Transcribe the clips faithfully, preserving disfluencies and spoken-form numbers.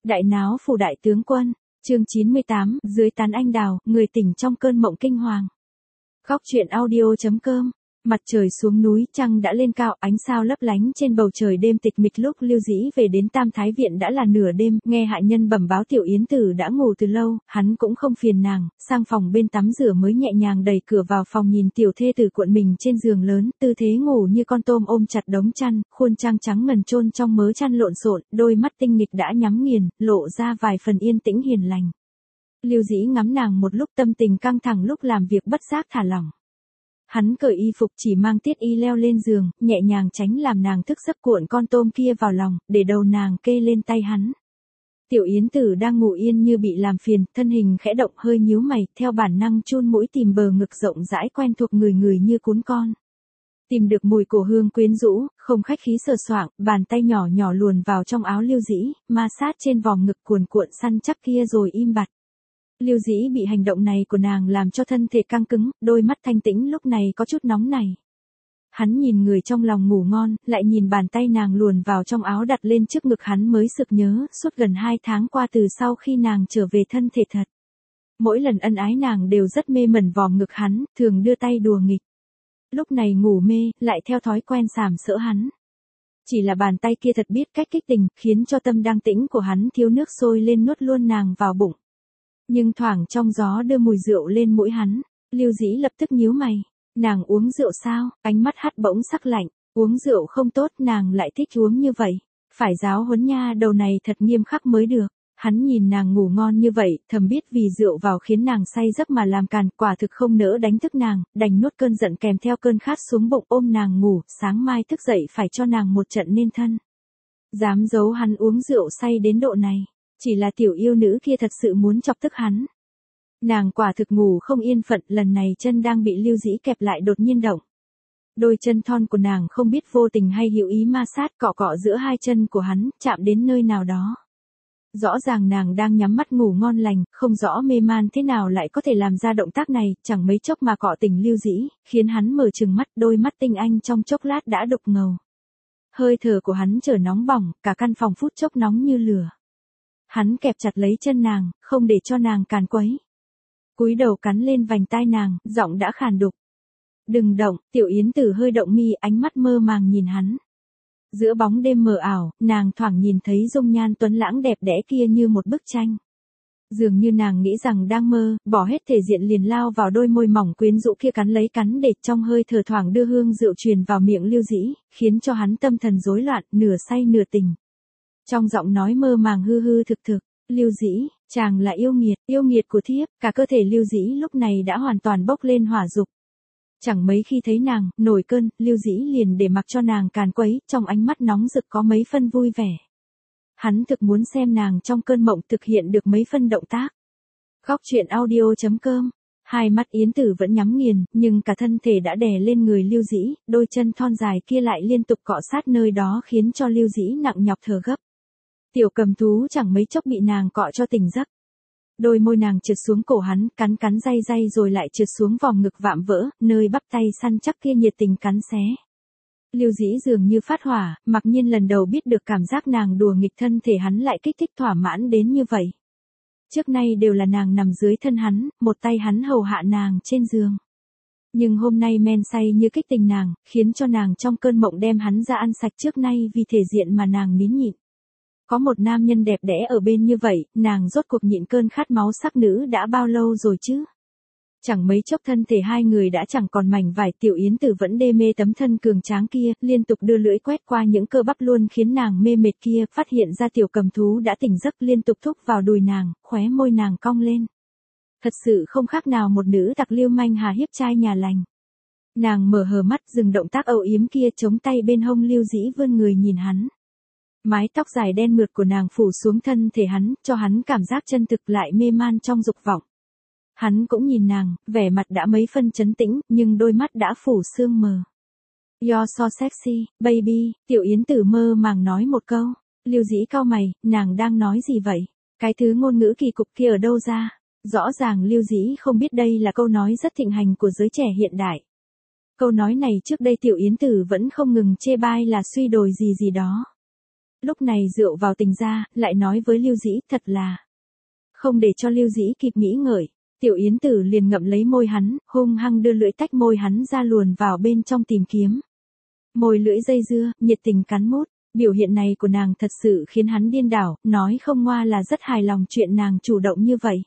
Đại náo phủ đại tướng quân, chương chín mươi tám, dưới tán anh đào, người tỉnh trong cơn mộng kinh hoàng. Góc truyện audio.com. Mặt trời xuống núi, trăng đã lên cao, ánh sao lấp lánh trên bầu trời đêm tịch mịch. Lúc Lưu Dĩ về đến Tam Thái Viện đã là nửa đêm, nghe hạ nhân bẩm báo Tiểu Yến Tử đã ngủ từ lâu, hắn cũng không phiền nàng, sang phòng bên tắm rửa mới nhẹ nhàng đẩy cửa vào phòng, nhìn tiểu thê tử cuộn mình trên giường lớn, tư thế ngủ như con tôm ôm chặt đống chăn, khuôn trăng trắng ngần chôn trong mớ chăn lộn xộn, đôi mắt tinh nghịch đã nhắm nghiền, lộ ra vài phần yên tĩnh hiền lành. Lưu Dĩ ngắm nàng một lúc, tâm tình căng thẳng lúc làm việc bất giác thả lỏng. Hắn cởi y phục, chỉ mang tiết y leo lên giường, nhẹ nhàng tránh làm nàng thức giấc, cuộn con tôm kia vào lòng, để đầu nàng kê lên tay hắn. Tiểu Yến Tử đang ngủ yên như bị làm phiền, thân hình khẽ động, hơi nhíu mày, theo bản năng chun mũi tìm bờ ngực rộng rãi quen thuộc người người như cún con. Tìm được mùi cổ hương quyến rũ, không khách khí sờ soạng, bàn tay nhỏ nhỏ luồn vào trong áo Lưu Dĩ, ma sát trên vòng ngực cuồn cuộn săn chắc kia rồi im bặt. Lưu Dĩ bị hành động này của nàng làm cho thân thể căng cứng, đôi mắt thanh tĩnh lúc này có chút nóng nảy. Hắn nhìn người trong lòng ngủ ngon, lại nhìn bàn tay nàng luồn vào trong áo đặt lên trước ngực, hắn mới sực nhớ, suốt gần hai tháng qua từ sau khi nàng trở về thân thể thật. Mỗi lần ân ái nàng đều rất mê mẩn vòm ngực hắn, thường đưa tay đùa nghịch. Lúc này ngủ mê, lại theo thói quen sàm sỡ hắn. Chỉ là bàn tay kia thật biết cách kích tình, khiến cho tâm đang tĩnh của hắn thiếu nước sôi lên nuốt luôn nàng vào bụng. Nhưng thoảng trong gió đưa mùi rượu lên mũi hắn, Lưu Dĩ lập tức nhíu mày. Nàng uống rượu sao? Ánh mắt hắt bỗng sắc lạnh. Uống rượu không tốt, nàng lại thích uống như vậy. Phải giáo huấn nha đầu này thật nghiêm khắc mới được. Hắn nhìn nàng ngủ ngon như vậy, thầm biết vì rượu vào khiến nàng say giấc mà làm càn, quả thực không nỡ đánh thức nàng, đành nuốt cơn giận kèm theo cơn khát xuống bụng, ôm nàng ngủ, sáng mai thức dậy phải cho nàng một trận nên thân. Dám giấu hắn uống rượu say đến độ này. Chỉ là tiểu yêu nữ kia thật sự muốn chọc tức hắn. Nàng quả thực ngủ không yên phận, lần này chân đang bị Lưu Dĩ kẹp lại đột nhiên động. Đôi chân thon của nàng không biết vô tình hay hữu ý ma sát, cọ cọ giữa hai chân của hắn, chạm đến nơi nào đó. Rõ ràng nàng đang nhắm mắt ngủ ngon lành, không rõ mê man thế nào lại có thể làm ra động tác này, chẳng mấy chốc mà cọ tỉnh Lưu Dĩ, khiến hắn mở trừng mắt, đôi mắt tinh anh trong chốc lát đã đục ngầu. Hơi thở của hắn trở nóng bỏng, cả căn phòng phút chốc nóng như lửa. Hắn kẹp chặt lấy chân nàng, không để cho nàng càn quấy. Cúi đầu cắn lên vành tai nàng, giọng đã khàn đục. Đừng động, Tiểu Yến Tử hơi động mi, ánh mắt mơ màng nhìn hắn. Giữa bóng đêm mờ ảo, nàng thoảng nhìn thấy dung nhan tuấn lãng đẹp đẽ kia như một bức tranh. Dường như nàng nghĩ rằng đang mơ, bỏ hết thể diện liền lao vào đôi môi mỏng quyến rũ kia cắn lấy cắn để, trong hơi thở thoảng đưa hương rượu truyền vào miệng Lưu Dĩ, khiến cho hắn tâm thần rối loạn, nửa say nửa tỉnh. Trong giọng nói mơ màng hư hư thực thực, Lưu Dĩ, chàng là yêu nghiệt, yêu nghiệt của thiếp, cả cơ thể Lưu Dĩ lúc này đã hoàn toàn bốc lên hỏa dục. Chẳng mấy khi thấy nàng, nổi cơn, Lưu Dĩ liền để mặc cho nàng càn quấy, trong ánh mắt nóng rực có mấy phân vui vẻ. Hắn thực muốn xem nàng trong cơn mộng thực hiện được mấy phân động tác. Góc truyện audio.com. Hai mắt Yến Tử vẫn nhắm nghiền, nhưng cả thân thể đã đè lên người Lưu Dĩ, đôi chân thon dài kia lại liên tục cọ sát nơi đó khiến cho Lưu Dĩ nặng nhọc thở gấp. Tiểu cầm thú chẳng mấy chốc bị nàng cọ cho tỉnh giấc. Đôi môi nàng trượt xuống cổ hắn, cắn cắn day day rồi lại trượt xuống vòng ngực vạm vỡ, nơi bắp tay săn chắc kia nhiệt tình cắn xé. Lưu Dĩ dường như phát hỏa, mặc nhiên lần đầu biết được cảm giác nàng đùa nghịch thân thể hắn lại kích thích thỏa mãn đến như vậy. Trước nay đều là nàng nằm dưới thân hắn, một tay hắn hầu hạ nàng trên giường. Nhưng hôm nay men say như kích tình nàng, khiến cho nàng trong cơn mộng đem hắn ra ăn sạch, trước nay vì thể diện mà nàng nín nhịn. Có một nam nhân đẹp đẽ ở bên như vậy, nàng rốt cuộc nhịn cơn khát máu sắc nữ đã bao lâu rồi chứ? Chẳng mấy chốc thân thể hai người đã chẳng còn mảnh vải, Tiểu Yến Tử vẫn đê mê tấm thân cường tráng kia, liên tục đưa lưỡi quét qua những cơ bắp luôn khiến nàng mê mệt kia, phát hiện ra tiểu cầm thú đã tỉnh giấc, liên tục thúc vào đùi nàng, khóe môi nàng cong lên. Thật sự không khác nào một nữ tặc lưu manh hà hiếp trai nhà lành. Nàng mở hờ mắt, dừng động tác âu yếm kia, chống tay bên hông Lưu Dĩ vươn người nhìn hắn. Mái tóc dài đen mượt của nàng phủ xuống thân thể hắn, cho hắn cảm giác chân thực lại mê man trong dục vọng. Hắn cũng nhìn nàng, vẻ mặt đã mấy phân trấn tĩnh, nhưng đôi mắt đã phủ sương mờ. You're so sexy, baby, Tiểu Yến Tử mơ màng nói một câu. Lưu Dĩ cau mày, nàng đang nói gì vậy? Cái thứ ngôn ngữ kỳ cục kia ở đâu ra? Rõ ràng Lưu Dĩ không biết đây là câu nói rất thịnh hành của giới trẻ hiện đại. Câu nói này trước đây Tiểu Yến Tử vẫn không ngừng chê bai là suy đồi gì gì đó. lúc này rượu vào tình ra, lại nói với Lưu Dĩ, thật là. Không để cho Lưu Dĩ kịp nghĩ ngợi, Tiểu Yến Tử liền ngậm lấy môi hắn, hung hăng đưa lưỡi tách môi hắn ra luồn vào bên trong tìm kiếm. Môi lưỡi dây dưa, nhiệt tình cắn mút, biểu hiện này của nàng thật sự khiến hắn điên đảo, nói không ngoa là rất hài lòng chuyện nàng chủ động như vậy.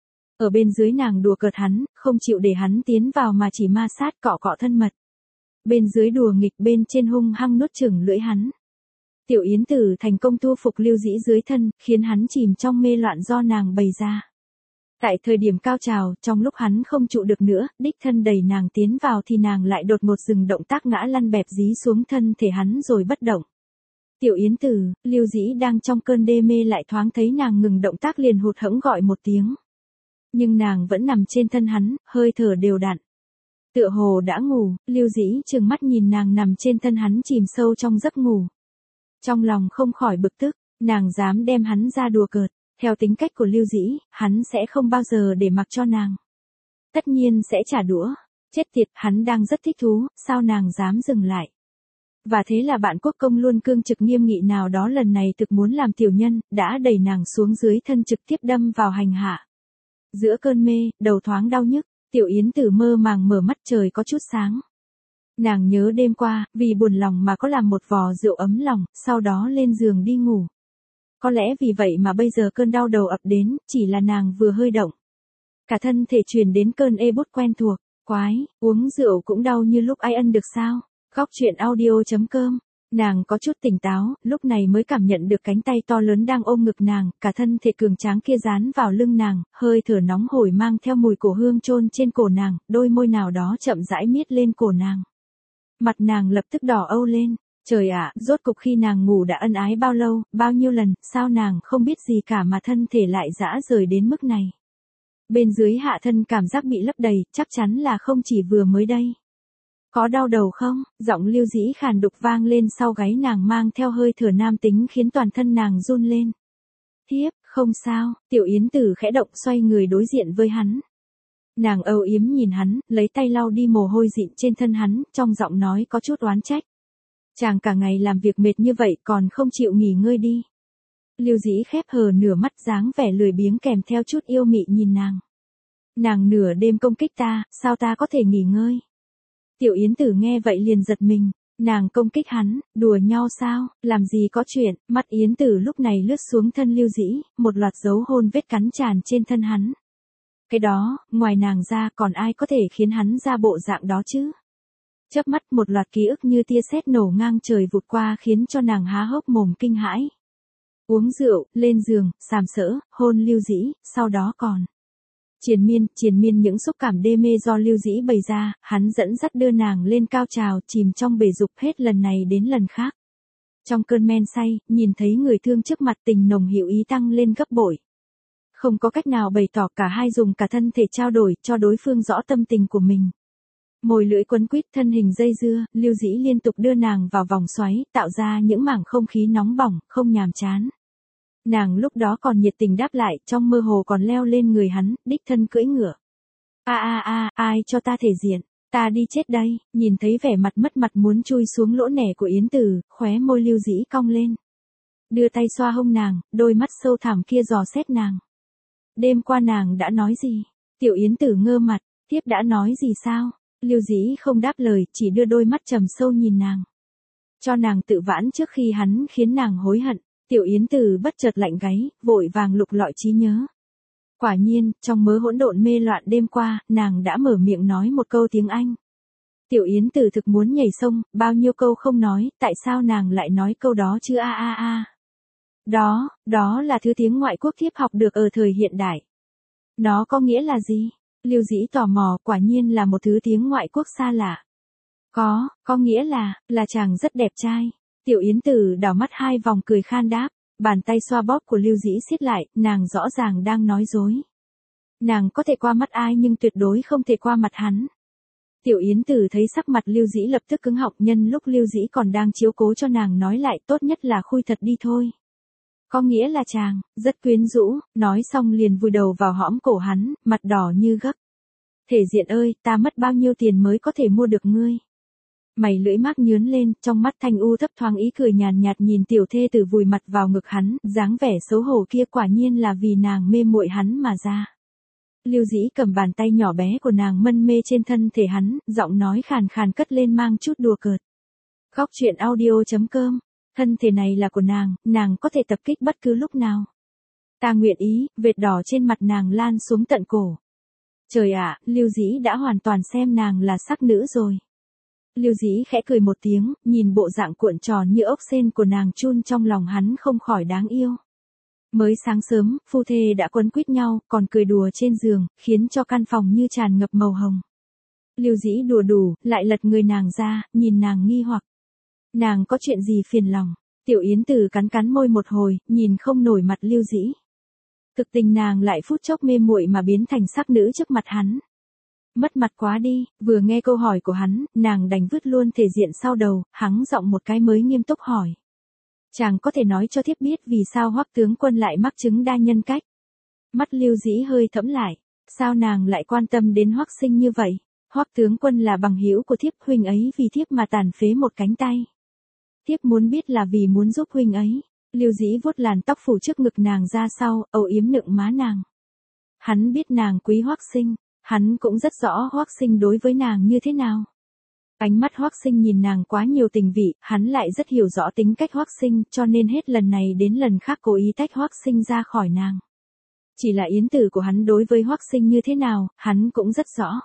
Ở bên dưới nàng đùa cợt hắn, không chịu để hắn tiến vào mà chỉ ma sát cọ cọ thân mật. Bên dưới đùa nghịch, bên trên hung hăng nuốt chửng lưỡi hắn. Tiểu Yến Tử thành công thu phục Lưu Dĩ dưới thân, khiến hắn chìm trong mê loạn do nàng bày ra. Tại thời điểm cao trào, trong lúc hắn không trụ được nữa, đích thân đẩy nàng tiến vào thì nàng lại đột ngột dừng động tác ngã lăn bẹp dí xuống thân thể hắn rồi bất động. Tiểu Yến Tử, Lưu Dĩ đang trong cơn đê mê lại thoáng thấy nàng ngừng động tác liền hụt hẫng gọi một tiếng. Nhưng nàng vẫn nằm trên thân hắn, hơi thở đều đặn. Tựa hồ đã ngủ, Lưu Dĩ trừng mắt nhìn nàng nằm trên thân hắn chìm sâu trong giấc ngủ. Trong lòng không khỏi bực tức, nàng dám đem hắn ra đùa cợt, theo tính cách của Lưu Dĩ, hắn sẽ không bao giờ để mặc cho nàng. Tất nhiên sẽ trả đũa, chết tiệt, hắn đang rất thích thú, sao nàng dám dừng lại. Và thế là bạn quốc công luôn cương trực nghiêm nghị nào đó lần này thực muốn làm tiểu nhân, đã đẩy nàng xuống dưới thân trực tiếp đâm vào hành hạ. Giữa cơn mê, đầu thoáng đau nhức, Tiểu Yến Tử mơ màng mở mắt trời có chút sáng. Nàng nhớ đêm qua, vì buồn lòng mà có làm một vò rượu ấm lòng, sau đó lên giường đi ngủ. Có lẽ vì vậy mà bây giờ cơn đau đầu ập đến, chỉ là nàng vừa hơi động. Cả thân thể truyền đến cơn ê bút quen thuộc, quái, uống rượu cũng đau như lúc ai ân được sao? Góc truyện audio chấm com. Nàng có chút tỉnh táo, lúc này mới cảm nhận được cánh tay to lớn đang ôm ngực nàng, cả thân thể cường tráng kia dán vào lưng nàng, hơi thở nóng hổi mang theo mùi cổ hương chôn trên cổ nàng, đôi môi nào đó chậm rãi miết lên cổ nàng. Mặt nàng lập tức đỏ âu lên, trời ạ, rốt cục khi nàng ngủ đã ân ái bao lâu, bao nhiêu lần, sao nàng không biết gì cả mà thân thể lại dã rời đến mức này. Bên dưới hạ thân cảm giác bị lấp đầy, chắc chắn là không chỉ vừa mới đây. Có đau đầu không? Giọng Lưu Dĩ khàn đục vang lên sau gáy nàng mang theo hơi thở nam tính khiến toàn thân nàng run lên. Thiếp, không sao, Tiểu Yến Tử khẽ động xoay người đối diện với hắn. Nàng âu yếm nhìn hắn, lấy tay lau đi mồ hôi dịn trên thân hắn, trong giọng nói có chút oán trách. Chàng cả ngày làm việc mệt như vậy còn không chịu nghỉ ngơi đi. Lưu Dĩ khép hờ nửa mắt dáng vẻ lười biếng kèm theo chút yêu mị nhìn nàng. Nàng nửa đêm công kích ta, sao ta có thể nghỉ ngơi? Tiểu Yến Tử nghe vậy liền giật mình, nàng công kích hắn, đùa nhau sao, làm gì có chuyện, mắt Yến Tử lúc này lướt xuống thân Lưu Dĩ, một loạt dấu hôn vết cắn tràn trên thân hắn. Cái đó, ngoài nàng ra còn ai có thể khiến hắn ra bộ dạng đó chứ? Chớp mắt một loạt ký ức như tia sét nổ ngang trời vụt qua khiến cho nàng há hốc mồm kinh hãi. Uống rượu, lên giường, sàm sỡ, hôn Lưu Dĩ, sau đó còn. Triền miên, triền miên những xúc cảm đê mê do Lưu Dĩ bày ra, hắn dẫn dắt đưa nàng lên cao trào, chìm trong bể dục hết lần này đến lần khác. Trong cơn men say, nhìn thấy người thương trước mặt tình nồng hữu ý tăng lên gấp bội. Không có cách nào bày tỏ, cả hai dùng cả thân thể trao đổi cho đối phương rõ tâm tình của mình. Môi lưỡi quấn quýt thân hình dây dưa, Lưu Dĩ liên tục đưa nàng vào vòng xoáy, tạo ra những mảng không khí nóng bỏng, không nhàm chán. Nàng lúc đó còn nhiệt tình đáp lại, trong mơ hồ còn leo lên người hắn, đích thân cưỡi ngựa. A a a, ai cho ta thể diện, ta đi chết đây, nhìn thấy vẻ mặt mất mặt muốn chui xuống lỗ nẻ của Yến Tử, khóe môi Lưu Dĩ cong lên. Đưa tay xoa hông nàng, đôi mắt sâu thẳm kia dò xét nàng. Đêm qua nàng đã nói gì? Tiểu Yến Tử ngơ mặt, tiếp đã nói gì sao? Lưu Dĩ không đáp lời, chỉ đưa đôi mắt trầm sâu nhìn nàng. Cho nàng tự vãn trước khi hắn khiến nàng hối hận. Tiểu Yến Tử bất chợt lạnh gáy, vội vàng lục lọi trí nhớ. Quả nhiên, trong mớ hỗn độn mê loạn đêm qua, nàng đã mở miệng nói một câu tiếng Anh. Tiểu Yến Tử thực muốn nhảy sông, bao nhiêu câu không nói, tại sao nàng lại nói câu đó chứ a a a. Đó, đó là thứ tiếng ngoại quốc thiếp học được ở thời hiện đại. Nó có nghĩa là gì? Lưu Dĩ tò mò, quả nhiên là một thứ tiếng ngoại quốc xa lạ. Có, có nghĩa là, là chàng rất đẹp trai. Tiểu Yến Tử đảo mắt hai vòng cười khan đáp, bàn tay xoa bóp của Lưu Dĩ siết lại, nàng rõ ràng đang nói dối. Nàng có thể qua mắt ai nhưng tuyệt đối không thể qua mặt hắn. Tiểu Yến Tử thấy sắc mặt Lưu Dĩ lập tức cứng họng, nhân lúc Lưu Dĩ còn đang chiếu cố cho nàng nói lại, tốt nhất là khui thật đi thôi. Có nghĩa là chàng, rất quyến rũ, nói xong liền vùi đầu vào hõm cổ hắn, mặt đỏ như gấc. Thể diện ơi, ta mất bao nhiêu tiền mới có thể mua được ngươi. Mày lưỡi Mác nhướn lên, trong mắt Thanh U thấp thoáng ý cười nhàn nhạt nhìn tiểu thê tử vùi mặt vào ngực hắn, dáng vẻ xấu hổ kia quả nhiên là vì nàng mê muội hắn mà ra. Lưu Dĩ cầm bàn tay nhỏ bé của nàng mân mê trên thân thể hắn, giọng nói khàn khàn cất lên mang chút đùa cợt. Khóc chuyện audio chấm com, thân thể này là của nàng, nàng có thể tập kích bất cứ lúc nào. Ta nguyện ý, vệt đỏ trên mặt nàng lan xuống tận cổ. Trời ạ, Lưu Dĩ đã hoàn toàn xem nàng là sắc nữ rồi. Lưu Dĩ khẽ cười một tiếng, nhìn bộ dạng cuộn tròn như ốc sên của nàng chun trong lòng hắn không khỏi đáng yêu. Mới sáng sớm, phu thê đã quấn quýt nhau, còn cười đùa trên giường, khiến cho căn phòng như tràn ngập màu hồng. Lưu Dĩ đùa đủ, lại lật người nàng ra, nhìn nàng nghi hoặc. Nàng có chuyện gì phiền lòng? Tiểu Yến Tử cắn cắn môi một hồi, nhìn không nổi mặt Lưu Dĩ. Thực tình nàng lại phút chốc mê muội mà biến thành sắc nữ trước mặt hắn. Mất mặt quá đi, vừa nghe câu hỏi của hắn, nàng đành vứt luôn thể diện sau đầu, hắng giọng một cái mới nghiêm túc hỏi. Chàng có thể nói cho thiếp biết vì sao Hoắc tướng quân lại mắc chứng đa nhân cách. Mắt Lưu Dĩ hơi thẫm lại, sao nàng lại quan tâm đến Hoắc Sinh như vậy? Hoắc tướng quân là bằng hữu của thiếp, huynh ấy vì thiếp mà tàn phế một cánh tay. Thiếp muốn biết là vì muốn giúp huynh ấy. Lưu Dĩ vuốt làn tóc phủ trước ngực nàng ra sau, âu yếm nựng má nàng. Hắn biết nàng quý Hoắc Sinh, hắn cũng rất rõ Hoắc Sinh đối với nàng như thế nào. Ánh mắt Hoắc Sinh nhìn nàng quá nhiều tình vị, hắn lại rất hiểu rõ tính cách Hoắc Sinh, cho nên hết lần này đến lần khác cố ý tách Hoắc Sinh ra khỏi nàng. Chỉ là Yến Tử của hắn đối với Hoắc Sinh như thế nào, hắn cũng rất rõ.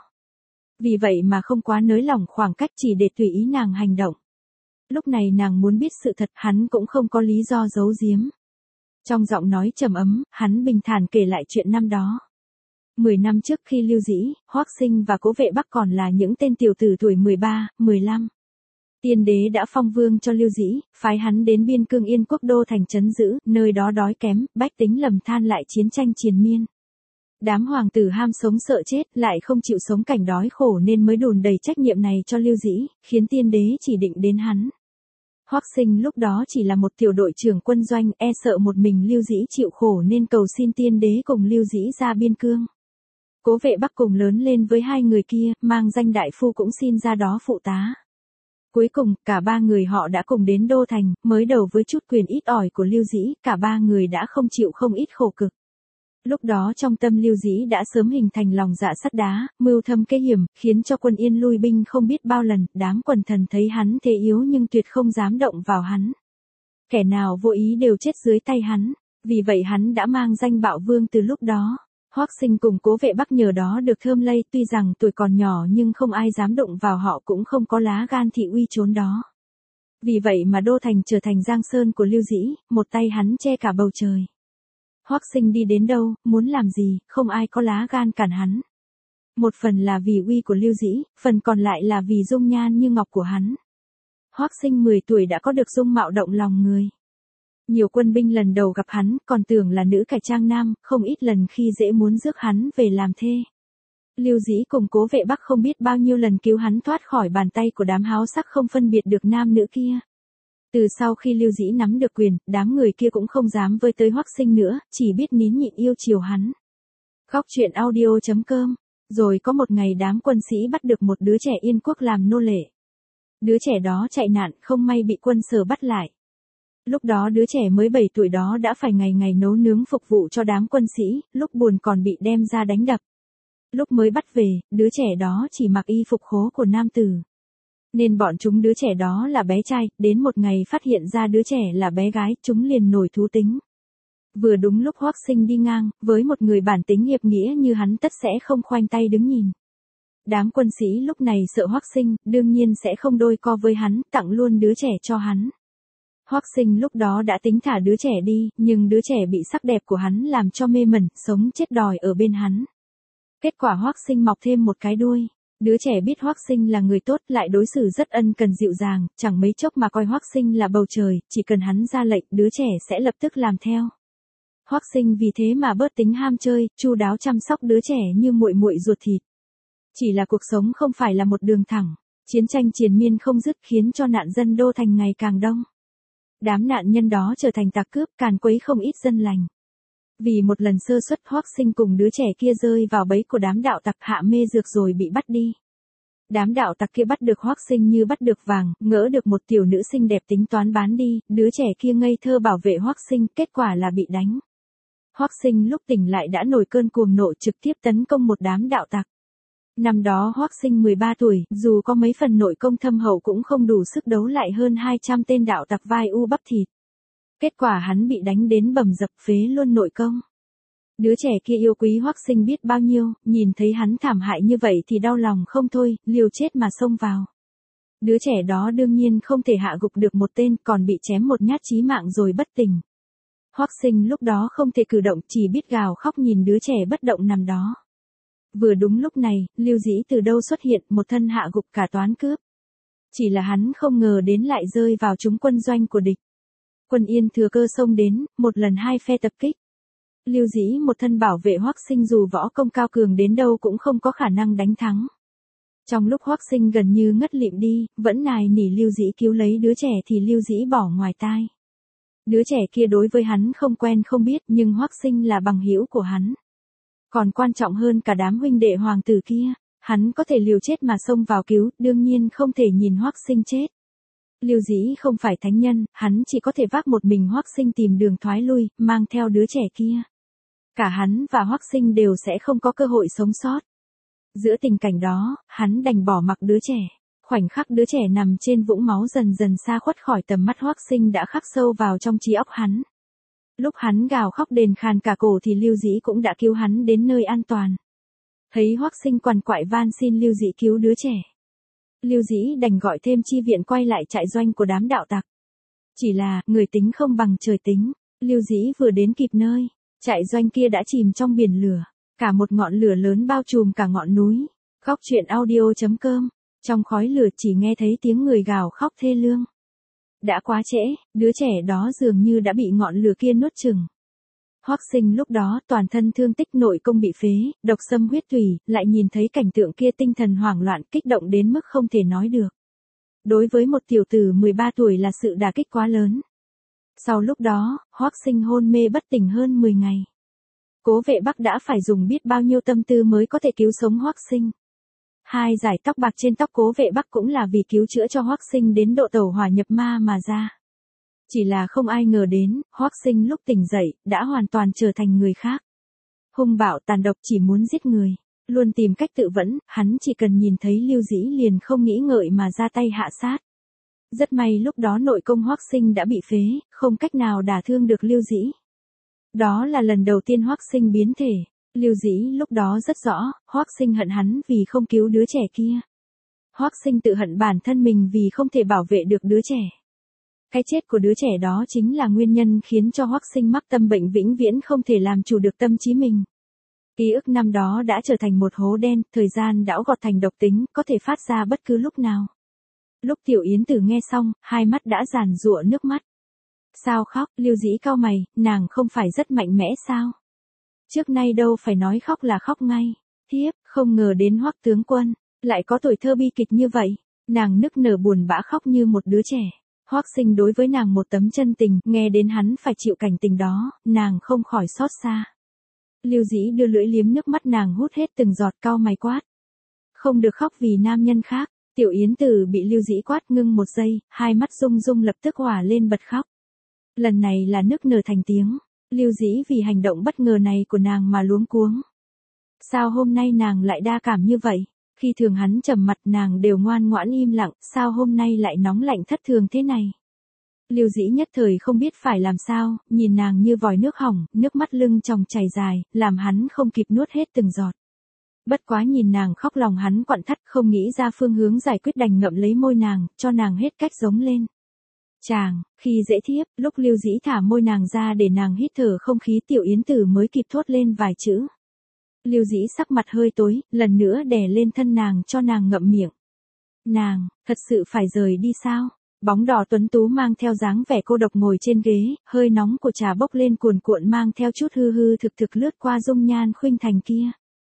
Vì vậy mà không quá nới lỏng khoảng cách chỉ để tùy ý nàng hành động. Lúc này nàng muốn biết sự thật, hắn cũng không có lý do giấu giếm. Trong giọng nói trầm ấm, hắn bình thản kể lại chuyện năm đó. Mười năm trước khi Lưu Dĩ, Hoắc Sinh và Cố Vệ Bắc còn là những tên tiểu tử tuổi mười ba, mười lăm. Tiên đế đã phong vương cho Lưu Dĩ, phái hắn đến biên cương Yên Quốc đô thành trấn giữ, nơi đó đói kém, bách tính lầm than lại chiến tranh triền miên. Đám hoàng tử ham sống sợ chết, lại không chịu sống cảnh đói khổ nên mới đùn đầy trách nhiệm này cho Lưu Dĩ, khiến tiên đế chỉ định đến hắn. Hoắc Sinh lúc đó chỉ là một tiểu đội trưởng quân doanh, e sợ một mình Lưu Dĩ chịu khổ nên cầu xin tiên đế cùng Lưu Dĩ ra biên cương. Cố Vệ Bắc cùng lớn lên với hai người kia, mang danh đại phu cũng xin ra đó phụ tá. Cuối cùng, cả ba người họ đã cùng đến đô thành, mới đầu với chút quyền ít ỏi của Lưu Dĩ, cả ba người đã không chịu không ít khổ cực. Lúc đó trong tâm Lưu Dĩ đã sớm hình thành lòng dạ sắt đá, mưu thâm kế hiểm, khiến cho quân Yên lui binh không biết bao lần, đám quần thần thấy hắn thế yếu nhưng tuyệt không dám động vào hắn. Kẻ nào vô ý đều chết dưới tay hắn, vì vậy hắn đã mang danh bạo vương từ lúc đó. Hoắc Sinh cùng Cố Vệ Bắc nhờ đó được thơm lây, tuy rằng tuổi còn nhỏ nhưng không ai dám đụng vào họ, cũng không có lá gan thị uy trốn đó. Vì vậy mà đô thành trở thành giang sơn của Lưu Dĩ, một tay hắn che cả bầu trời. Hoắc Sinh đi đến đâu, muốn làm gì, không ai có lá gan cản hắn. Một phần là vì uy của Lưu Dĩ, phần còn lại là vì dung nhan như ngọc của hắn. Hoắc Sinh mười tuổi đã có được dung mạo động lòng người. Nhiều quân binh lần đầu gặp hắn, còn tưởng là nữ cải trang nam, không ít lần khi dễ muốn rước hắn về làm thê. Lưu Dĩ cùng Cố Vệ Bắc không biết bao nhiêu lần cứu hắn thoát khỏi bàn tay của đám háo sắc không phân biệt được nam nữ kia. Từ sau khi Lưu Dĩ nắm được quyền, đám người kia cũng không dám với tới Hoắc Sinh nữa, chỉ biết nín nhịn yêu chiều hắn. Khóc chuyện audio chấm com. Rồi có một ngày đám quân sĩ bắt được một đứa trẻ Yên Quốc làm nô lệ. Đứa trẻ đó chạy nạn, không may bị quân Sở bắt lại. Lúc đó đứa trẻ mới bảy tuổi đó đã phải ngày ngày nấu nướng phục vụ cho đám quân sĩ, lúc buồn còn bị đem ra đánh đập. Lúc mới bắt về, đứa trẻ đó chỉ mặc y phục khố của nam tử. Nên bọn chúng đứa trẻ đó là bé trai, đến một ngày phát hiện ra đứa trẻ là bé gái, chúng liền nổi thú tính. Vừa đúng lúc Hoắc Sinh đi ngang, với một người bản tính hiệp nghĩa như hắn tất sẽ không khoanh tay đứng nhìn. Đám quân sĩ lúc này sợ Hoắc Sinh, đương nhiên sẽ không đôi co với hắn, tặng luôn đứa trẻ cho hắn. Hoắc Sinh lúc đó đã tính thả đứa trẻ đi, nhưng đứa trẻ bị sắc đẹp của hắn làm cho mê mẩn, sống chết đòi ở bên hắn. Kết quả Hoắc Sinh mọc thêm một cái đuôi. Đứa trẻ biết Hoắc Sinh là người tốt, lại đối xử rất ân cần dịu dàng, chẳng mấy chốc mà coi Hoắc Sinh là bầu trời, chỉ cần hắn ra lệnh, đứa trẻ sẽ lập tức làm theo. Hoắc Sinh vì thế mà bớt tính ham chơi, chu đáo chăm sóc đứa trẻ như muội muội ruột thịt. Chỉ là cuộc sống không phải là một đường thẳng, chiến tranh triền miên không dứt khiến cho nạn dân đô thành ngày càng đông. Đám nạn nhân đó trở thành tặc cướp, càn quấy không ít dân lành. Vì một lần sơ suất Hoắc Sinh cùng đứa trẻ kia rơi vào bẫy của đám đạo tặc hạ mê dược rồi bị bắt đi. Đám đạo tặc kia bắt được Hoắc Sinh như bắt được vàng, ngỡ được một tiểu nữ xinh đẹp tính toán bán đi, đứa trẻ kia ngây thơ bảo vệ Hoắc Sinh, kết quả là bị đánh. Hoắc Sinh lúc tỉnh lại đã nổi cơn cuồng nộ trực tiếp tấn công một đám đạo tặc. Năm đó Hoắc Sinh mười ba tuổi, dù có mấy phần nội công thâm hậu cũng không đủ sức đấu lại hơn hai trăm tên đạo tặc vai u bắp thịt. Kết quả hắn bị đánh đến bầm dập phế luôn nội công. Đứa trẻ kia yêu quý Hoắc Sinh biết bao nhiêu, nhìn thấy hắn thảm hại như vậy thì đau lòng không thôi, liều chết mà xông vào. Đứa trẻ đó đương nhiên không thể hạ gục được một tên, còn bị chém một nhát chí mạng rồi bất tỉnh. Hoắc Sinh lúc đó không thể cử động, chỉ biết gào khóc nhìn đứa trẻ bất động nằm đó. Vừa đúng lúc này, Lưu Dĩ từ đâu xuất hiện, một thân hạ gục cả toán cướp. Chỉ là hắn không ngờ đến lại rơi vào trúng quân doanh của địch. Quân Yên thừa cơ xông đến, một lần hai phe tập kích. Lưu Dĩ một thân bảo vệ Hoắc Sinh dù võ công cao cường đến đâu cũng không có khả năng đánh thắng. Trong lúc Hoắc Sinh gần như ngất lịm đi, vẫn nài nỉ Lưu Dĩ cứu lấy đứa trẻ thì Lưu Dĩ bỏ ngoài tai. Đứa trẻ kia đối với hắn không quen không biết, nhưng Hoắc Sinh là bằng hữu của hắn. Còn quan trọng hơn cả đám huynh đệ hoàng tử kia, hắn có thể liều chết mà xông vào cứu, đương nhiên không thể nhìn Hoắc Sinh chết. Lưu Dĩ không phải thánh nhân, hắn chỉ có thể vác một mình Hoắc Sinh tìm đường thoái lui, mang theo đứa trẻ kia. Cả hắn và Hoắc Sinh đều sẽ không có cơ hội sống sót. Giữa tình cảnh đó, hắn đành bỏ mặc đứa trẻ. Khoảnh khắc đứa trẻ nằm trên vũng máu dần dần xa khuất khỏi tầm mắt Hoắc Sinh đã khắc sâu vào trong trí óc hắn. Lúc hắn gào khóc đền khàn cả cổ thì Lưu Dĩ cũng đã cứu hắn đến nơi an toàn. Thấy Hoắc Sinh quằn quại van xin Lưu Dĩ cứu đứa trẻ. Lưu Dĩ đành gọi thêm chi viện quay lại trại doanh của đám đạo tặc. Chỉ là, người tính không bằng trời tính, Lưu Dĩ vừa đến kịp nơi, trại doanh kia đã chìm trong biển lửa, cả một ngọn lửa lớn bao trùm cả ngọn núi. Góc truyện audio chấm com, trong khói lửa chỉ nghe thấy tiếng người gào khóc thê lương. Đã quá trễ, đứa trẻ đó dường như đã bị ngọn lửa kia nuốt chửng. Hoắc Sinh lúc đó toàn thân thương tích nội công bị phế, độc xâm huyết thủy, lại nhìn thấy cảnh tượng kia tinh thần hoảng loạn kích động đến mức không thể nói được. Đối với một tiểu tử mười ba tuổi là sự đả kích quá lớn. Sau lúc đó, Hoắc Sinh hôn mê bất tỉnh hơn mười ngày. Cố Vệ Bắc đã phải dùng biết bao nhiêu tâm tư mới có thể cứu sống Hoắc Sinh. Hai dải tóc bạc trên tóc Cố Vệ Bắc cũng là vì cứu chữa cho Hoắc Sinh đến độ tẩu hỏa nhập ma mà ra. Chỉ là không ai ngờ đến, Hoắc Sinh lúc tỉnh dậy, đã hoàn toàn trở thành người khác. Hung bạo tàn độc chỉ muốn giết người, luôn tìm cách tự vẫn, hắn chỉ cần nhìn thấy Lưu Dĩ liền không nghĩ ngợi mà ra tay hạ sát. Rất may lúc đó nội công Hoắc Sinh đã bị phế, không cách nào đả thương được Lưu Dĩ. Đó là lần đầu tiên Hoắc Sinh biến thể, Lưu Dĩ lúc đó rất rõ, Hoắc Sinh hận hắn vì không cứu đứa trẻ kia. Hoắc Sinh tự hận bản thân mình vì không thể bảo vệ được đứa trẻ. Cái chết của đứa trẻ đó chính là nguyên nhân khiến cho Hoắc Sinh mắc tâm bệnh vĩnh viễn không thể làm chủ được tâm trí mình. Ký ức năm đó đã trở thành một hố đen, thời gian đã gọt thành độc tính, có thể phát ra bất cứ lúc nào. Lúc Tiểu Yến Tử nghe xong, hai mắt đã giàn giụa nước mắt. Sao khóc, Lưu Dĩ cau mày, nàng không phải rất mạnh mẽ sao? Trước nay đâu phải nói khóc là khóc ngay. Thiếp, không ngờ đến Hoắc tướng quân, lại có tuổi thơ bi kịch như vậy. Nàng nức nở buồn bã khóc như một đứa trẻ. Hoắc Sinh đối với nàng một tấm chân tình, nghe đến hắn phải chịu cảnh tình đó, nàng không khỏi xót xa. Lưu Dĩ đưa lưỡi liếm nước mắt nàng hút hết từng giọt, cau mày quát. Không được khóc vì nam nhân khác. Tiểu Yến Tử bị Lưu Dĩ quát ngưng một giây, hai mắt rung rung lập tức hỏa lên bật khóc. Lần này là nức nở thành tiếng. Lưu Dĩ vì hành động bất ngờ này của nàng mà luống cuống. Sao hôm nay nàng lại đa cảm như vậy? Khi thường hắn trầm mặt nàng đều ngoan ngoãn im lặng, sao hôm nay lại nóng lạnh thất thường thế này? Lưu Dĩ nhất thời không biết phải làm sao, nhìn nàng như vòi nước hỏng, nước mắt lưng tròng chảy dài, làm hắn không kịp nuốt hết từng giọt. Bất quá nhìn nàng khóc lòng hắn quặn thắt, không nghĩ ra phương hướng giải quyết đành ngậm lấy môi nàng, cho nàng hết cách giống lên. Chàng, khi dễ thiếp, lúc Lưu Dĩ thả môi nàng ra để nàng hít thở không khí, Tiểu Yến Tử mới kịp thốt lên vài chữ. Lưu Dĩ sắc mặt hơi tối, lần nữa đè lên thân nàng cho nàng ngậm miệng. Nàng, thật sự phải rời đi sao? Bóng đỏ tuấn tú mang theo dáng vẻ cô độc ngồi trên ghế, hơi nóng của trà bốc lên cuồn cuộn mang theo chút hư hư thực thực lướt qua dung nhan khuynh thành kia.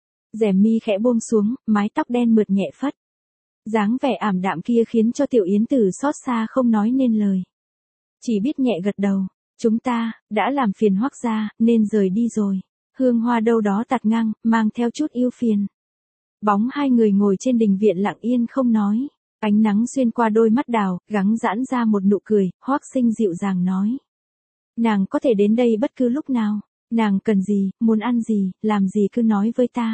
Rèm mi khẽ buông xuống, mái tóc đen mượt nhẹ phất. Dáng vẻ ảm đạm kia khiến cho Tiểu Yến Tử xót xa không nói nên lời. Chỉ biết nhẹ gật đầu, chúng ta, đã làm phiền Hoắc gia, nên rời đi rồi. Hương hoa đâu đó tạt ngang, mang theo chút yêu phiền. Bóng hai người ngồi trên đình viện lặng yên không nói. Ánh nắng xuyên qua đôi mắt đào, gắng giãn ra một nụ cười, Hoắc Sinh dịu dàng nói. Nàng có thể đến đây bất cứ lúc nào. Nàng cần gì, muốn ăn gì, làm gì cứ nói với ta.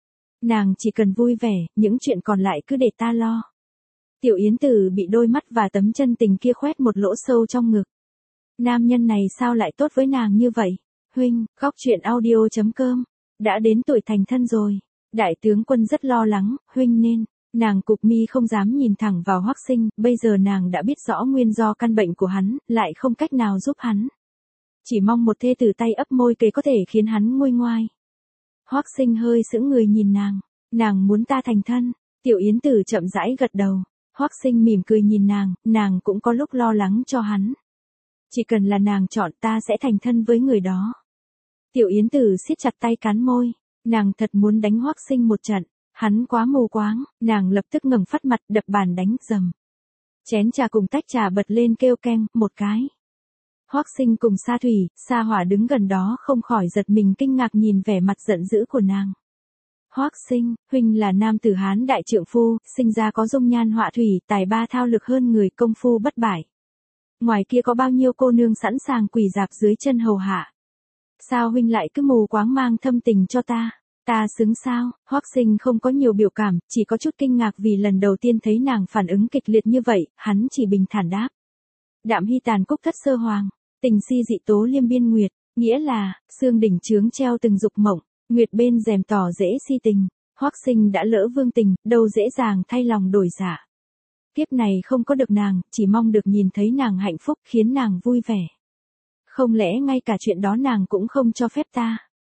Nàng chỉ cần vui vẻ, những chuyện còn lại cứ để ta lo. Tiểu Yến Tử bị đôi mắt và tấm chân tình kia khoét một lỗ sâu trong ngực. Nam nhân này sao lại tốt với nàng như vậy? Huynh, góc truyện audio chấm com. Đã đến tuổi thành thân rồi. Đại tướng quân rất lo lắng, huynh nên. Nàng cụp mi không dám nhìn thẳng vào Hoắc Sinh, bây giờ nàng đã biết rõ nguyên do căn bệnh của hắn, lại không cách nào giúp hắn. Chỉ mong một thê tử tay ấp môi kế có thể khiến hắn nguôi ngoai. Hoắc Sinh hơi sững người nhìn nàng. Nàng muốn ta thành thân. Tiểu Yến Tử chậm rãi gật đầu. Hoắc Sinh mỉm cười nhìn nàng, nàng cũng có lúc lo lắng cho hắn. Chỉ cần là nàng chọn ta sẽ thành thân với người đó. Tiểu Yến Tử siết chặt tay cắn môi. Nàng thật muốn đánh Hoắc Sinh một trận. Hắn quá mù quáng, nàng lập tức ngẩng phát mặt đập bàn đánh rầm. Chén trà cùng tách trà bật lên kêu keng, một cái. Hoắc Sinh cùng Sa Thủy, Sa Hỏa đứng gần đó không khỏi giật mình kinh ngạc nhìn vẻ mặt giận dữ của nàng. Hoắc Sinh, huynh là nam tử Hán đại trượng phu, sinh ra có dung nhan họa thủy, tài ba thao lược hơn người, công phu bất bại. Ngoài kia có bao nhiêu cô nương sẵn sàng quỳ dạp dưới chân hầu hạ. Sao huynh lại cứ mù quáng mang thâm tình cho ta? Ta xứng sao? Hoắc Sinh không có nhiều biểu cảm, chỉ có chút kinh ngạc vì lần đầu tiên thấy nàng phản ứng kịch liệt như vậy, hắn chỉ bình thản đáp. Đạm hy tàn cúc thất sơ hoàng, tình si dị tố liêm biên nguyệt, nghĩa là, xương đỉnh trướng treo từng dục mộng, nguyệt bên rèm tỏ dễ si tình. Hoắc Sinh đã lỡ vương tình, đâu dễ dàng thay lòng đổi dạ. Kiếp này không có được nàng, chỉ mong được nhìn thấy nàng hạnh phúc, khiến nàng vui vẻ. Không lẽ ngay cả chuyện đó nàng cũng không cho phép ta?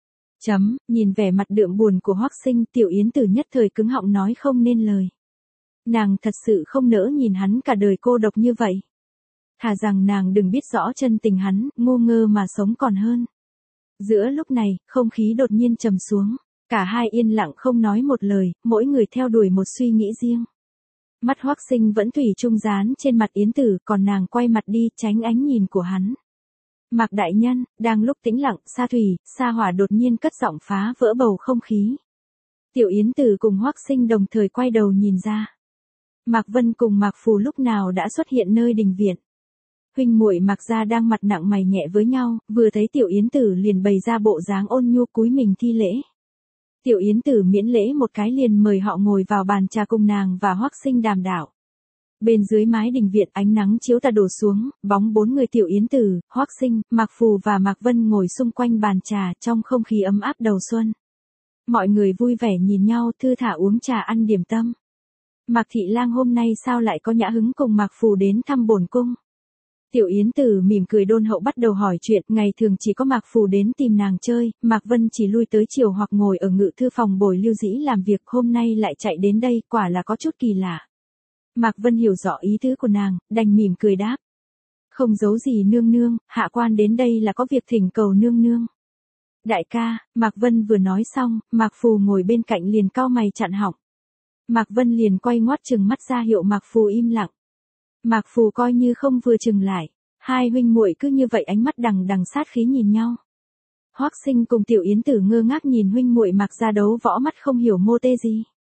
Chấm, nhìn vẻ mặt đượm buồn của Hoắc Sinh, Tiểu Yến Tử nhất thời cứng họng nói không nên lời. Nàng thật sự không nỡ nhìn hắn cả đời cô độc như vậy. Thà rằng nàng đừng biết rõ chân tình hắn, ngu ngơ mà sống còn hơn. Giữa lúc này, không khí đột nhiên trầm xuống. Cả hai yên lặng không nói một lời, mỗi người theo đuổi một suy nghĩ riêng. Mắt Hoắc Sinh vẫn thủy chung dán trên mặt Yến Tử, còn nàng quay mặt đi tránh ánh nhìn của hắn. Mạc đại nhân, đang lúc tĩnh lặng, Sa Thủy, Sa Hỏa đột nhiên cất giọng phá vỡ bầu không khí. Tiểu Yến Tử cùng Hoắc Sinh đồng thời quay đầu nhìn ra. Mạc Vân cùng Mạc Phù lúc nào đã xuất hiện nơi đình viện. Huynh muội Mạc gia đang mặt nặng mày nhẹ với nhau, vừa thấy Tiểu Yến Tử liền bày ra bộ dáng ôn nhu cúi mình thi lễ. Tiểu Yến Tử miễn lễ một cái liền mời họ ngồi vào bàn trà cùng nàng và Hoắc Sinh đàm đạo. Bên dưới mái đình viện ánh nắng chiếu tà đổ xuống, bóng bốn người Tiểu Yến Tử, Hoắc Sinh, Mạc Phù và Mạc Vân ngồi xung quanh bàn trà trong không khí ấm áp đầu xuân. Mọi người vui vẻ nhìn nhau thư thả uống trà ăn điểm tâm. Mạc Thị Lang hôm nay sao lại có nhã hứng cùng Mạc Phù đến thăm bổn cung? Tiểu Yến Tử mỉm cười đôn hậu bắt đầu hỏi chuyện, ngày thường chỉ có Mạc Phù đến tìm nàng chơi, Mạc Vân chỉ lui tới chiều hoặc ngồi ở ngự thư phòng bồi lưu dĩ làm việc, hôm nay lại chạy đến đây, quả là có chút kỳ lạ. Mạc Vân hiểu rõ ý tứ của nàng, đành mỉm cười đáp. Không giấu gì nương nương, hạ quan đến đây là có việc thỉnh cầu nương nương. Đại ca, Mạc Vân vừa nói xong, Mạc Phù ngồi bên cạnh liền cau mày chặn họng. Mạc Vân liền quay ngoắt chừng mắt ra hiệu Mạc Phù im lặng. Mạc Phù coi như không vừa chừng lại, hai huynh muội cứ như vậy ánh mắt đằng đằng sát khí nhìn nhau. Hoắc Sinh cùng Tiểu Yến Tử ngơ ngác nhìn huynh muội Mạc gia đấu võ mắt không hiểu mô tê gì.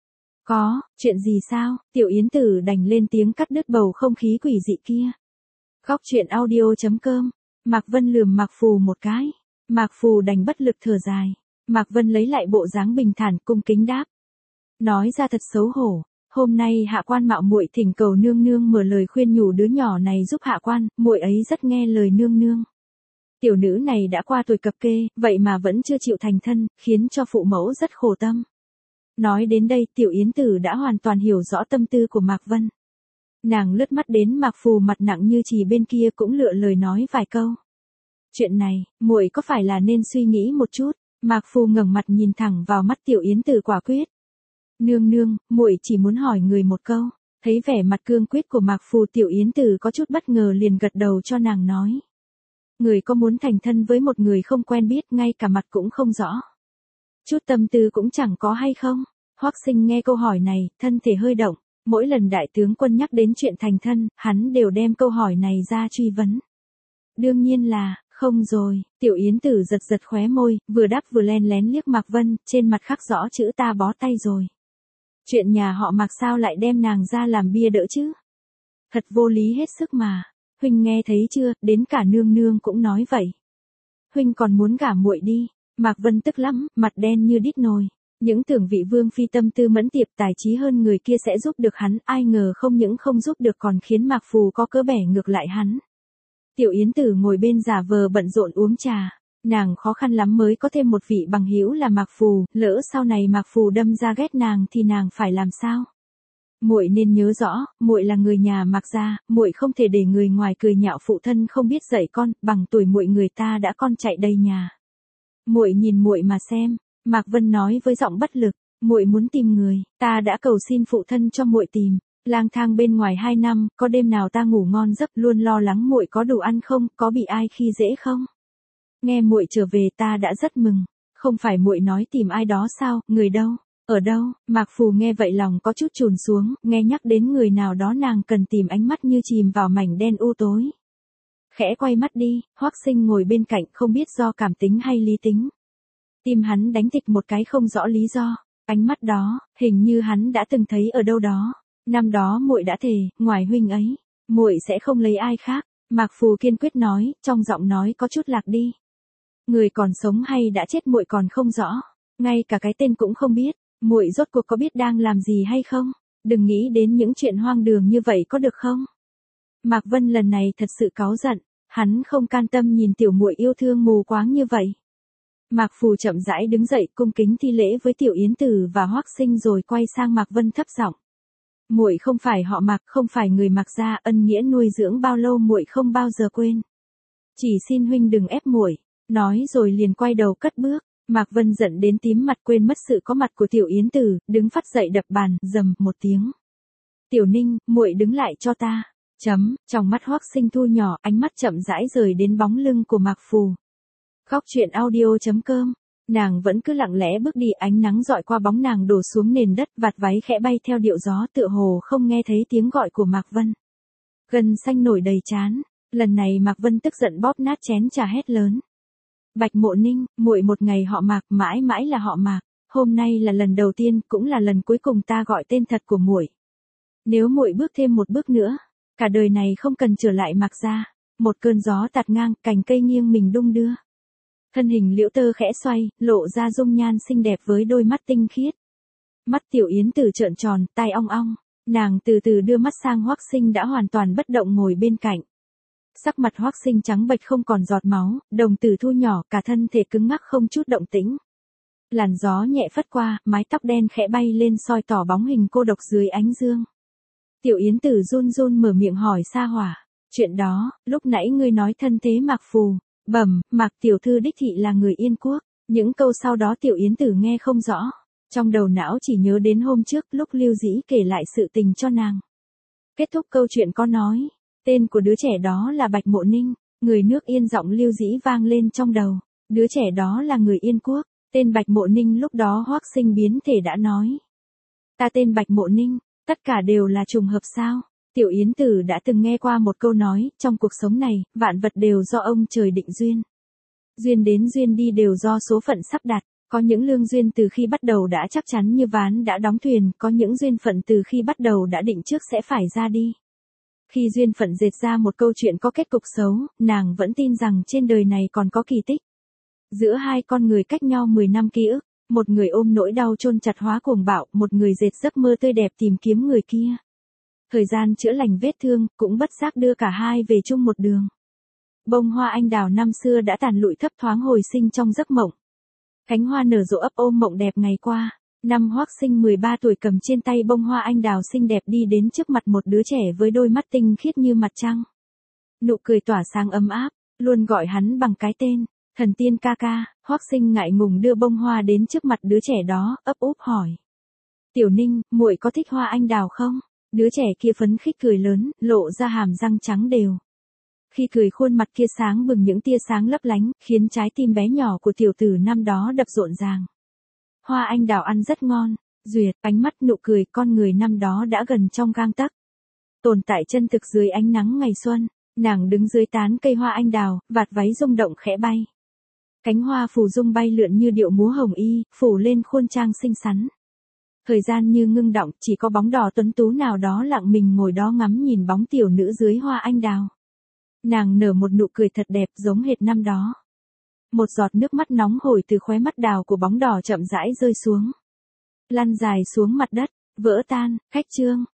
Có, chuyện gì sao? Tiểu Yến Tử đành lên tiếng cắt đứt bầu không khí quỷ dị kia. Góc truyện audio chấm com. Mạc Vân lườm Mạc Phù một cái. Mạc Phù đành bất lực thở dài. Mạc Vân lấy lại bộ dáng bình thản cung kính đáp. Nói ra thật xấu hổ. Hôm nay hạ quan mạo muội thỉnh cầu nương nương mở lời khuyên nhủ đứa nhỏ này giúp hạ quan, muội ấy rất nghe lời nương nương. Tiểu nữ này đã qua tuổi cập kê, vậy mà vẫn chưa chịu thành thân, khiến cho phụ mẫu rất khổ tâm. Nói đến đây Tiểu Yến Tử đã hoàn toàn hiểu rõ tâm tư của Mạc Vân. Nàng lướt mắt đến Mạc Phù mặt nặng như chì bên kia cũng lựa lời nói vài câu. Chuyện này, muội có phải là nên suy nghĩ một chút? Mạc Phù ngẩng mặt nhìn thẳng vào mắt Tiểu Yến Tử quả quyết. Nương nương, muội chỉ muốn hỏi người một câu. Thấy vẻ mặt cương quyết của Mạc Phù, Tiểu Yến Tử có chút bất ngờ liền gật đầu cho nàng nói. Người có muốn thành thân với một người không quen biết, ngay cả mặt cũng không rõ. Chút tâm tư cũng chẳng có hay không? Hoắc Sinh nghe câu hỏi này, thân thể hơi động. Mỗi lần đại tướng quân nhắc đến chuyện thành thân, hắn đều đem câu hỏi này ra truy vấn. Đương nhiên là, không rồi. Tiểu Yến Tử giật giật khóe môi, vừa đáp vừa len lén liếc Mạc Vân, trên mặt khắc rõ chữ ta bó tay rồi. Chuyện nhà họ Mạc sao lại đem nàng ra làm bia đỡ chứ? Thật vô lý hết sức mà. Huynh nghe thấy chưa, đến cả nương nương cũng nói vậy. Huynh còn muốn gả muội đi. Mạc Vân tức lắm, mặt đen như đít nồi. Những tưởng vị vương phi tâm tư mẫn tiệp tài trí hơn người kia sẽ giúp được hắn, ai ngờ không những không giúp được còn khiến Mạc Phù có cớ bẻ ngược lại hắn. Tiểu Yến Tử ngồi bên giả vờ bận rộn uống trà, nàng khó khăn lắm mới có thêm một vị bằng hữu là Mạc Phù, lỡ sau này Mạc Phù đâm ra ghét nàng thì nàng phải làm sao? Muội nên nhớ rõ, muội là người nhà Mạc gia, muội không thể để người ngoài cười nhạo phụ thân không biết dạy con, bằng tuổi muội người ta đã con chạy đầy nhà. Muội nhìn muội mà xem. Mạc Vân nói với giọng bất lực, muội muốn tìm người, ta đã cầu xin phụ thân cho muội tìm, lang thang bên ngoài hai năm, có đêm nào ta ngủ ngon giấc, luôn lo lắng muội có đủ ăn không, có bị ai khi dễ không. Nghe muội trở về ta đã rất mừng, không phải muội nói tìm ai đó sao, người đâu, ở đâu? Mạc Phù nghe vậy lòng có chút chùn xuống, nghe nhắc đến người nào đó nàng cần tìm ánh mắt như chìm vào mảnh đen u tối. Khẽ quay mắt đi, Hoắc Sinh ngồi bên cạnh không biết do cảm tính hay lý tính. Tim hắn đánh thịch một cái không rõ lý do, ánh mắt đó, hình như hắn đã từng thấy ở đâu đó. Năm đó muội đã thề, ngoài huynh ấy, muội sẽ không lấy ai khác. Mạc Phù kiên quyết nói, trong giọng nói có chút lạc đi. Người còn sống hay đã chết muội còn không rõ, ngay cả cái tên cũng không biết, muội rốt cuộc có biết đang làm gì hay không? Đừng nghĩ đến những chuyện hoang đường như vậy có được không? Mạc Vân lần này thật sự cáu giận, hắn không can tâm nhìn tiểu muội yêu thương mù quáng như vậy. Mạc Phù chậm rãi đứng dậy cung kính thi lễ với Tiểu Yến Tử và Hoắc Sinh rồi quay sang Mạc Vân thấp giọng. Muội không phải họ Mạc, không phải người Mạc gia, ân nghĩa nuôi dưỡng bao lâu muội không bao giờ quên. Chỉ xin huynh đừng ép muội, nói rồi liền quay đầu cất bước. Mạc Vân giận đến tím mặt quên mất sự có mặt của Tiểu Yến Tử, đứng phắt dậy đập bàn, rầm một tiếng. Tiểu Ninh, muội đứng lại cho ta. Chấm, trong mắt Hoắc Sinh thu nhỏ, ánh mắt chậm rãi rời đến bóng lưng của Mạc Phù. Khóc chuyện audio chấm com. Nàng vẫn cứ lặng lẽ bước đi, ánh nắng dọi qua bóng nàng đổ xuống nền đất, vạt váy khẽ bay theo điệu gió, tựa hồ không nghe thấy tiếng gọi của Mạc Vân. Gân xanh nổi đầy trán, lần này Mạc Vân tức giận bóp nát chén trà hét lớn. Bạch Mộ Ninh, muội một ngày họ Mạc, mãi mãi là họ Mạc, hôm nay là lần đầu tiên, cũng là lần cuối cùng ta gọi tên thật của muội. Nếu muội bước thêm một bước nữa, cả đời này không cần trở lại Mạc gia. Một cơn gió tạt ngang, cành cây nghiêng mình đung đưa. Thân hình Liễu Tơ khẽ xoay, lộ ra dung nhan xinh đẹp với đôi mắt tinh khiết. Mắt Tiểu Yến Tử trợn tròn, tai ong ong, nàng từ từ đưa mắt sang Hoắc Sinh đã hoàn toàn bất động ngồi bên cạnh. Sắc mặt Hoắc Sinh trắng bệch không còn giọt máu, đồng tử thu nhỏ, cả thân thể cứng ngắc không chút động tĩnh. Làn gió nhẹ phất qua, mái tóc đen khẽ bay lên soi tỏ bóng hình cô độc dưới ánh dương. Tiểu Yến Tử run run mở miệng hỏi Sa Hỏa, chuyện đó, lúc nãy ngươi nói thân thế Mạc Phù. Bẩm, Mạc tiểu thư đích thị là người Yên Quốc. Những câu sau đó Tiểu Yến Tử nghe không rõ, trong đầu não chỉ nhớ đến hôm trước lúc Lưu Dĩ kể lại sự tình cho nàng. Kết thúc câu chuyện có nói, tên của đứa trẻ đó là Bạch Mộ Ninh, người nước Yên, giọng Lưu Dĩ vang lên trong đầu. Đứa trẻ đó là người Yên Quốc, tên Bạch Mộ Ninh lúc đó Hoắc Sinh biến thể đã nói. Ta tên Bạch Mộ Ninh, tất cả đều là trùng hợp sao? Tiểu Yến Tử đã từng nghe qua một câu nói, trong cuộc sống này, vạn vật đều do ông trời định duyên. Duyên đến duyên đi đều do số phận sắp đặt, có những lương duyên từ khi bắt đầu đã chắc chắn như ván đã đóng thuyền, có những duyên phận từ khi bắt đầu đã định trước sẽ phải ra đi. Khi duyên phận dệt ra một câu chuyện có kết cục xấu, nàng vẫn tin rằng trên đời này còn có kỳ tích. Giữa hai con người cách nhau mười năm ký ức, một người ôm nỗi đau chôn chặt hóa cuồng bạo, một người dệt giấc mơ tươi đẹp tìm kiếm người kia. Thời gian chữa lành vết thương, cũng bất giác đưa cả hai về chung một đường. Bông hoa anh đào năm xưa đã tàn lụi thấp thoáng hồi sinh trong giấc mộng. Cánh hoa nở rộ ấp ôm mộng đẹp ngày qua. Năm Hoắc Sinh mười ba tuổi cầm trên tay bông hoa anh đào xinh đẹp đi đến trước mặt một đứa trẻ với đôi mắt tinh khiết như mặt trăng. Nụ cười tỏa sáng ấm áp, luôn gọi hắn bằng cái tên, Thần Tiên ca ca. Hoắc Sinh ngại ngùng đưa bông hoa đến trước mặt đứa trẻ đó, ấp úp hỏi. Tiểu Ninh, muội có thích hoa anh đào không? Đứa trẻ kia phấn khích cười lớn, lộ ra hàm răng trắng đều. Khi cười khuôn mặt kia sáng bừng những tia sáng lấp lánh, khiến trái tim bé nhỏ của tiểu tử năm đó đập rộn ràng. Hoa anh đào ăn rất ngon, duyệt, ánh mắt nụ cười con người năm đó đã gần trong gang tấc. Tồn tại chân thực dưới ánh nắng ngày xuân, nàng đứng dưới tán cây hoa anh đào, vạt váy rung động khẽ bay. Cánh hoa phù dung bay lượn như điệu múa hồng y, phủ lên khuôn trang xinh xắn. Thời gian như ngưng đọng, chỉ có bóng đỏ tuấn tú nào đó lặng mình ngồi đó ngắm nhìn bóng tiểu nữ dưới hoa anh đào. Nàng nở một nụ cười thật đẹp giống hệt năm đó. Một giọt nước mắt nóng hổi từ khóe mắt đào của bóng đỏ chậm rãi rơi xuống. Lăn dài xuống mặt đất, vỡ tan, khách trương.